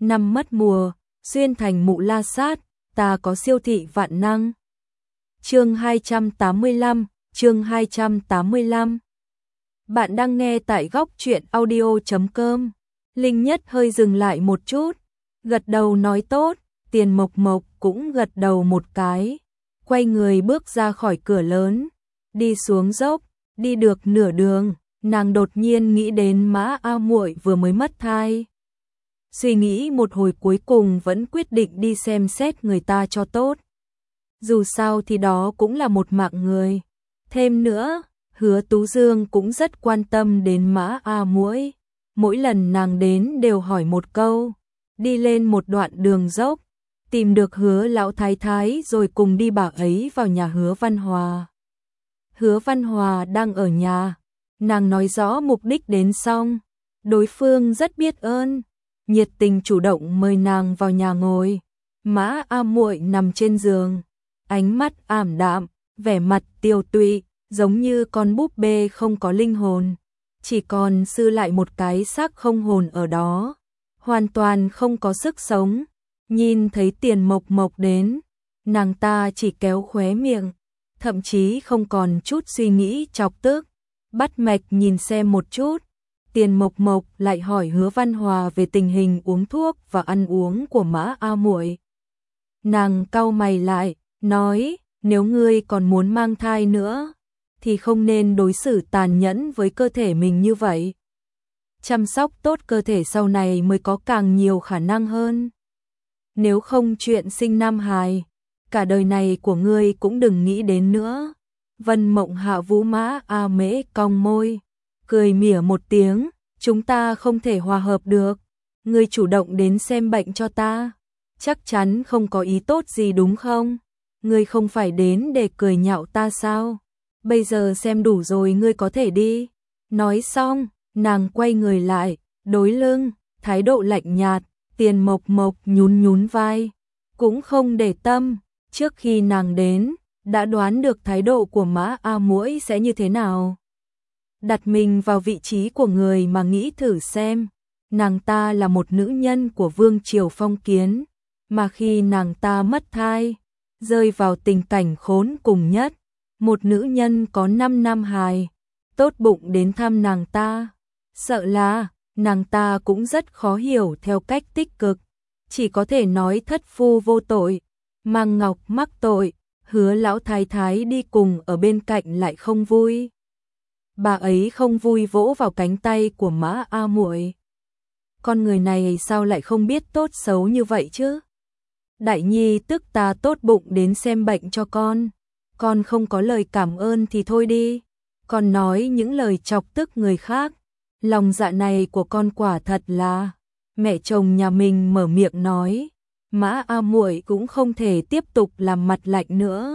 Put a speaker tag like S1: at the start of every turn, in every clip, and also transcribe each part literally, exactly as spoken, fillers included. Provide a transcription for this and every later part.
S1: năm mất mùa, xuyên thành mụ la sát, ta có siêu thị vạn năng. Chương hai trăm tám mươi lăm, chương hai trăm tám mươi lăm. Bạn đang nghe tại góc truyện audio chấm com. Linh Nhất hơi dừng lại một chút, gật đầu nói tốt, Tiền Mộc Mộc cũng gật đầu một cái, quay người bước ra khỏi cửa lớn, đi xuống dốc, đi được nửa đường, nàng đột nhiên nghĩ đến Mã A Muội vừa mới mất thai. Suy nghĩ một hồi cuối cùng vẫn quyết định đi xem xét người ta cho tốt. Dù sao thì đó cũng là một mạng người. Thêm nữa, Hứa Tú Dương cũng rất quan tâm đến Mã A Muội. Mỗi lần nàng đến đều hỏi một câu. Đi lên một đoạn đường dốc, tìm được Hứa lão thái thái rồi cùng đi bà ấy vào nhà Hứa Văn Hòa. Hứa Văn Hòa đang ở nhà, nàng nói rõ mục đích đến xong, đối phương rất biết ơn, nhiệt tình chủ động mời nàng vào nhà ngồi. Mã A Muội nằm trên giường, ánh mắt ảm đạm, vẻ mặt tiều tụy, giống như con búp bê không có linh hồn, chỉ còn dư lại một cái xác không hồn ở đó, hoàn toàn không có sức sống. Nhìn thấy Tiền Mộc Mộc đến, nàng ta chỉ kéo khóe miệng, thậm chí không còn chút suy nghĩ chọc tức, bắt mạch nhìn xem một chút. Tiền Mộc Mộc lại hỏi Hứa Văn Hòa về tình hình uống thuốc và ăn uống của Mã A Muội. Nàng cau mày lại, nói, nếu ngươi còn muốn mang thai nữa, thì không nên đối xử tàn nhẫn với cơ thể mình như vậy. Chăm sóc tốt cơ thể sau này mới có càng nhiều khả năng hơn. Nếu không chuyện sinh nam hài, cả đời này của ngươi cũng đừng nghĩ đến nữa. Vân Mộng Hạ Vũ Mã A Mễ cong môi, cười mỉa một tiếng, chúng ta không thể hòa hợp được. Ngươi chủ động đến xem bệnh cho ta, chắc chắn không có ý tốt gì đúng không? Ngươi không phải đến để cười nhạo ta sao? Bây giờ xem đủ rồi, ngươi có thể đi. Nói xong, nàng quay người lại, đối lưng, thái độ lạnh nhạt. Tiền Mộc Mộc nhún nhún vai, cũng không để tâm. Trước khi nàng đến, đã đoán được thái độ của Mã A Muội sẽ như thế nào. Đặt mình vào vị trí của người mà nghĩ thử xem, nàng ta là một nữ nhân của vương triều phong kiến, mà khi nàng ta mất thai, rơi vào tình cảnh khốn cùng nhất, một nữ nhân có năm nam hài, tốt bụng đến thăm nàng ta, sợ là nàng ta cũng rất khó hiểu theo cách tích cực, chỉ có thể nói thất phu vô tội, Mang Ngọc mắc tội. Hứa lão thái thái đi cùng ở bên cạnh lại không vui. Bà ấy không vui vỗ vào cánh tay của Mã A Muội. Con người này sao lại không biết tốt xấu như vậy chứ? Đại nhi tức ta tốt bụng đến xem bệnh cho con, con không có lời cảm ơn thì thôi đi, con nói những lời chọc tức người khác. Lòng dạ này của con quả thật là. Mẹ chồng nhà mình mở miệng nói, Mã A Muội cũng không thể tiếp tục làm mặt lạnh nữa.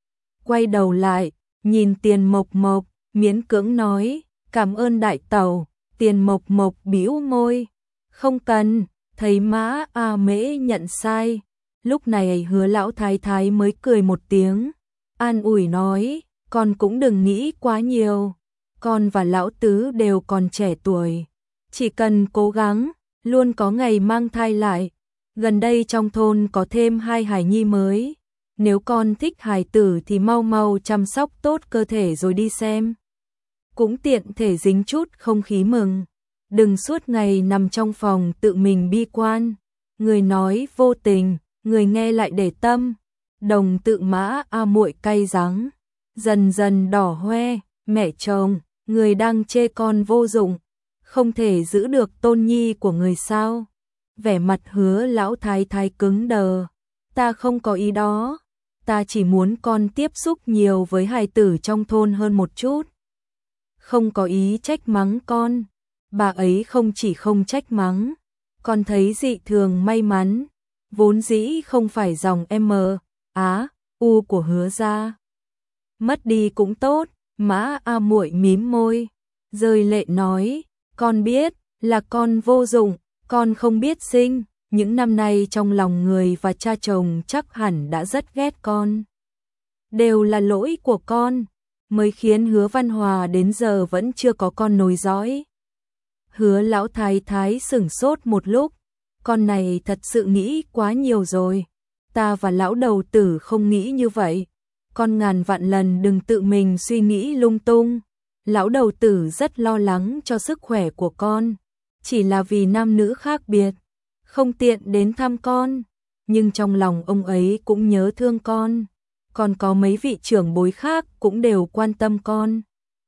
S1: Quay đầu lại, nhìn Tiền Mộc Mộc, miễn cưỡng nói, cảm ơn đại tẩu. Tiền Mộc Mộc bĩu môi, không cần. Thấy Mã A Mễ nhận sai, lúc này Hứa lão thái thái mới cười một tiếng, an ủi nói, con cũng đừng nghĩ quá nhiều. Con và lão tứ đều còn trẻ tuổi, chỉ cần cố gắng, luôn có ngày mang thai lại. Gần đây trong thôn có thêm hai hài nhi mới, nếu con thích hài tử thì mau mau chăm sóc tốt cơ thể rồi đi xem. Cũng tiện thể dính chút không khí mừng, đừng suốt ngày nằm trong phòng tự mình bi quan. Người nói vô tình, người nghe lại để tâm. Đồng tự Mã A Muội cay đắng, dần dần đỏ hoe, mẹ chồng, người đang chê con vô dụng, không thể giữ được tôn nhi của người sao? Vẻ mặt Hứa lão thái thái cứng đờ, ta không có ý đó, ta chỉ muốn con tiếp xúc nhiều với hài tử trong thôn hơn một chút. Không có ý trách mắng con, bà ấy không chỉ không trách mắng, con thấy dị thường may mắn, vốn dĩ không phải dòng M, Á, U của Hứa gia. Mất đi cũng tốt. Mã A Muội mím môi, rơi lệ nói, con biết là con vô dụng, con không biết sinh, những năm nay trong lòng người và cha chồng chắc hẳn đã rất ghét con. Đều là lỗi của con, mới khiến Hứa Văn Hòa đến giờ vẫn chưa có con nối dõi. Hứa lão thái thái sửng sốt một lúc, con này thật sự nghĩ quá nhiều rồi. Ta và lão đầu tử không nghĩ như vậy. Con ngàn vạn lần đừng tự mình suy nghĩ lung tung. Lão đầu tử rất lo lắng cho sức khỏe của con. Chỉ là vì nam nữ khác biệt, không tiện đến thăm con. Nhưng trong lòng ông ấy cũng nhớ thương con. Còn có mấy vị trưởng bối khác cũng đều quan tâm con.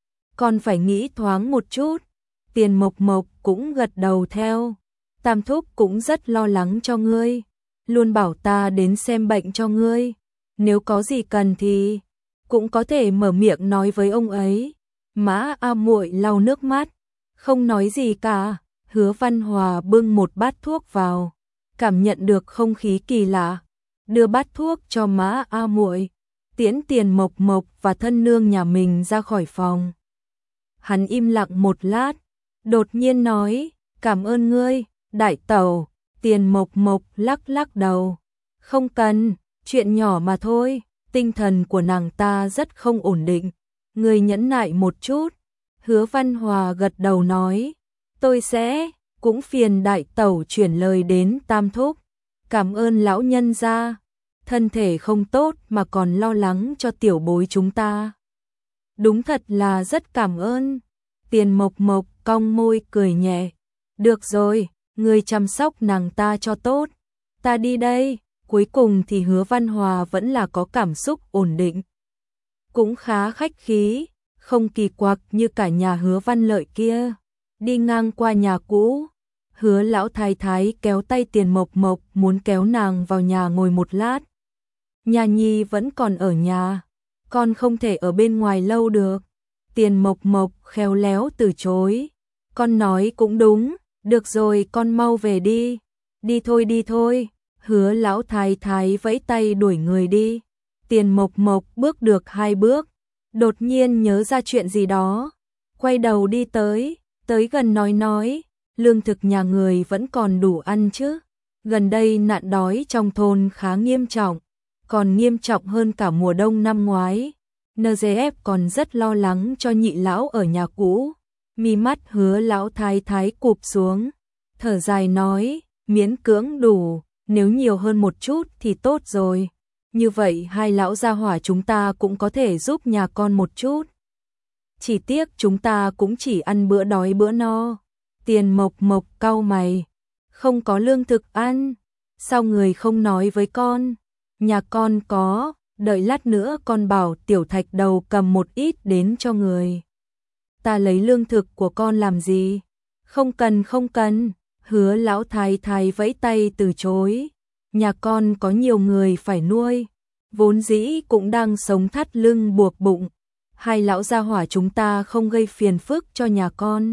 S1: Con phải nghĩ thoáng một chút. Tiền Mộc Mộc cũng gật đầu theo. Tam thúc cũng rất lo lắng cho ngươi, luôn bảo ta đến xem bệnh cho ngươi. Nếu có gì cần thì cũng có thể mở miệng nói với ông ấy. Mã A Muội lau nước mắt, không nói gì cả. Hứa Văn Hòa bưng một bát thuốc vào, cảm nhận được không khí kỳ lạ, đưa bát thuốc cho Mã A Muội, tiễn Tiền Mộc Mộc và thân nương nhà mình ra khỏi phòng. Hắn im lặng một lát, đột nhiên nói, cảm ơn ngươi, đại tẩu. Tiền Mộc Mộc lắc lắc đầu, không cần, chuyện nhỏ mà thôi. Tinh thần của nàng ta rất không ổn định, ngươi nhẫn nại một chút. Hứa Văn Hòa gật đầu nói, tôi sẽ, cũng phiền đại tẩu chuyển lời đến Tam thúc. Cảm ơn lão nhân gia, thân thể không tốt mà còn lo lắng cho tiểu bối chúng ta. Đúng thật là rất cảm ơn. Tiền Mộc Mộc cong môi cười nhẹ, được rồi, ngươi chăm sóc nàng ta cho tốt, ta đi đây. Cuối cùng thì Hứa Văn Hòa vẫn là có cảm xúc ổn định, cũng khá khách khí, không kỳ quặc như cả nhà Hứa Văn Lợi kia. Đi ngang qua nhà cũ, Hứa lão thái thái kéo tay Tiền Mộc Mộc muốn kéo nàng vào nhà ngồi một lát. Nhà nhi vẫn còn ở nhà, con không thể ở bên ngoài lâu được. Tiền Mộc Mộc khéo léo từ chối, con nói cũng đúng, được rồi con mau về đi. Đi thôi đi thôi. Hứa lão thái thái vẫy tay đuổi người đi. Tiền Mộc Mộc bước được hai bước, đột nhiên nhớ ra chuyện gì đó, quay đầu đi tới, tới gần nói nói, lương thực nhà người vẫn còn đủ ăn chứ? Gần đây nạn đói trong thôn khá nghiêm trọng, còn nghiêm trọng hơn cả mùa đông năm ngoái. en giê ép còn rất lo lắng cho nhị lão ở nhà cũ. Mi mắt Hứa lão thái thái cụp xuống, thở dài nói, miễn cưỡng đủ, nếu nhiều hơn một chút thì tốt rồi. Như vậy hai lão gia hỏa chúng ta cũng có thể giúp nhà con một chút. Chỉ tiếc chúng ta cũng chỉ ăn bữa đói bữa no. Tiền Mộc Mộc cau mày, không có lương thực ăn, sao người không nói với con? Nhà con có, đợi lát nữa con bảo Tiểu Thạch Đầu cầm một ít đến cho người. Ta lấy lương thực của con làm gì? Không cần không cần. Hứa lão thái thái vẫy tay từ chối. Nhà con có nhiều người phải nuôi, vốn dĩ cũng đang sống thắt lưng buộc bụng. Hai lão gia hỏa chúng ta không gây phiền phức cho nhà con,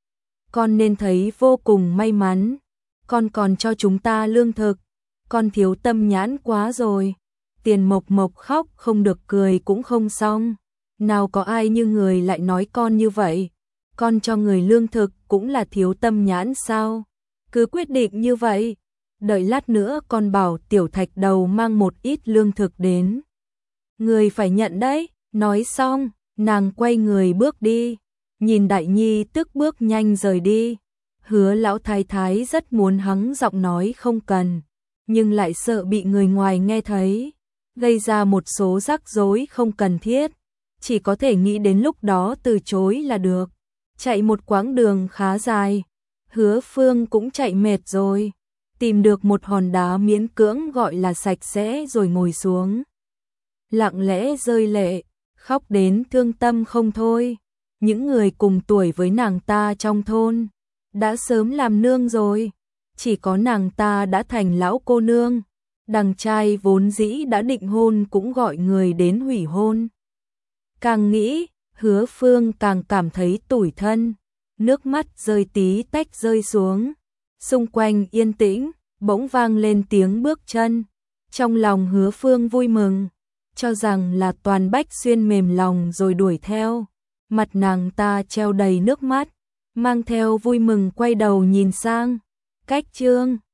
S1: con nên thấy vô cùng may mắn. Con còn cho chúng ta lương thực, con thiếu tâm nhãn quá rồi. Tiền Mộc Mộc khóc không được cười cũng không xong. Nào có ai như người lại nói con như vậy? Con cho người lương thực cũng là thiếu tâm nhãn sao? Cứ quyết định như vậy. Đợi lát nữa con bảo Tiểu Thạch Đầu mang một ít lương thực đến. Người phải nhận đấy. Nói xong, nàng quay người bước đi. Nhìn Đại Nhi tức bước nhanh rời đi. Hứa lão thái thái rất muốn hắng giọng nói không cần, nhưng lại sợ bị người ngoài nghe thấy, gây ra một số rắc rối không cần thiết. Chỉ có thể nghĩ đến lúc đó từ chối là được. Chạy một quãng đường khá dài, Hứa Phương cũng chạy mệt rồi, tìm được một hòn đá miễn cưỡng gọi là sạch sẽ rồi ngồi xuống. Lặng lẽ rơi lệ, khóc đến thương tâm không thôi. Những người cùng tuổi với nàng ta trong thôn đã sớm làm nương rồi, chỉ có nàng ta đã thành lão cô nương. Đằng trai vốn dĩ đã định hôn cũng gọi người đến hủy hôn. Càng nghĩ, Hứa Phương càng cảm thấy tủi thân, nước mắt rơi tí tách rơi xuống. Xung quanh yên tĩnh, bỗng vang lên tiếng bước chân. Trong lòng Hứa Phương vui mừng, cho rằng là Toàn Bách Xuyên mềm lòng rồi đuổi theo. Mặt nàng ta treo đầy nước mắt, mang theo vui mừng quay đầu nhìn sang. Cách Trương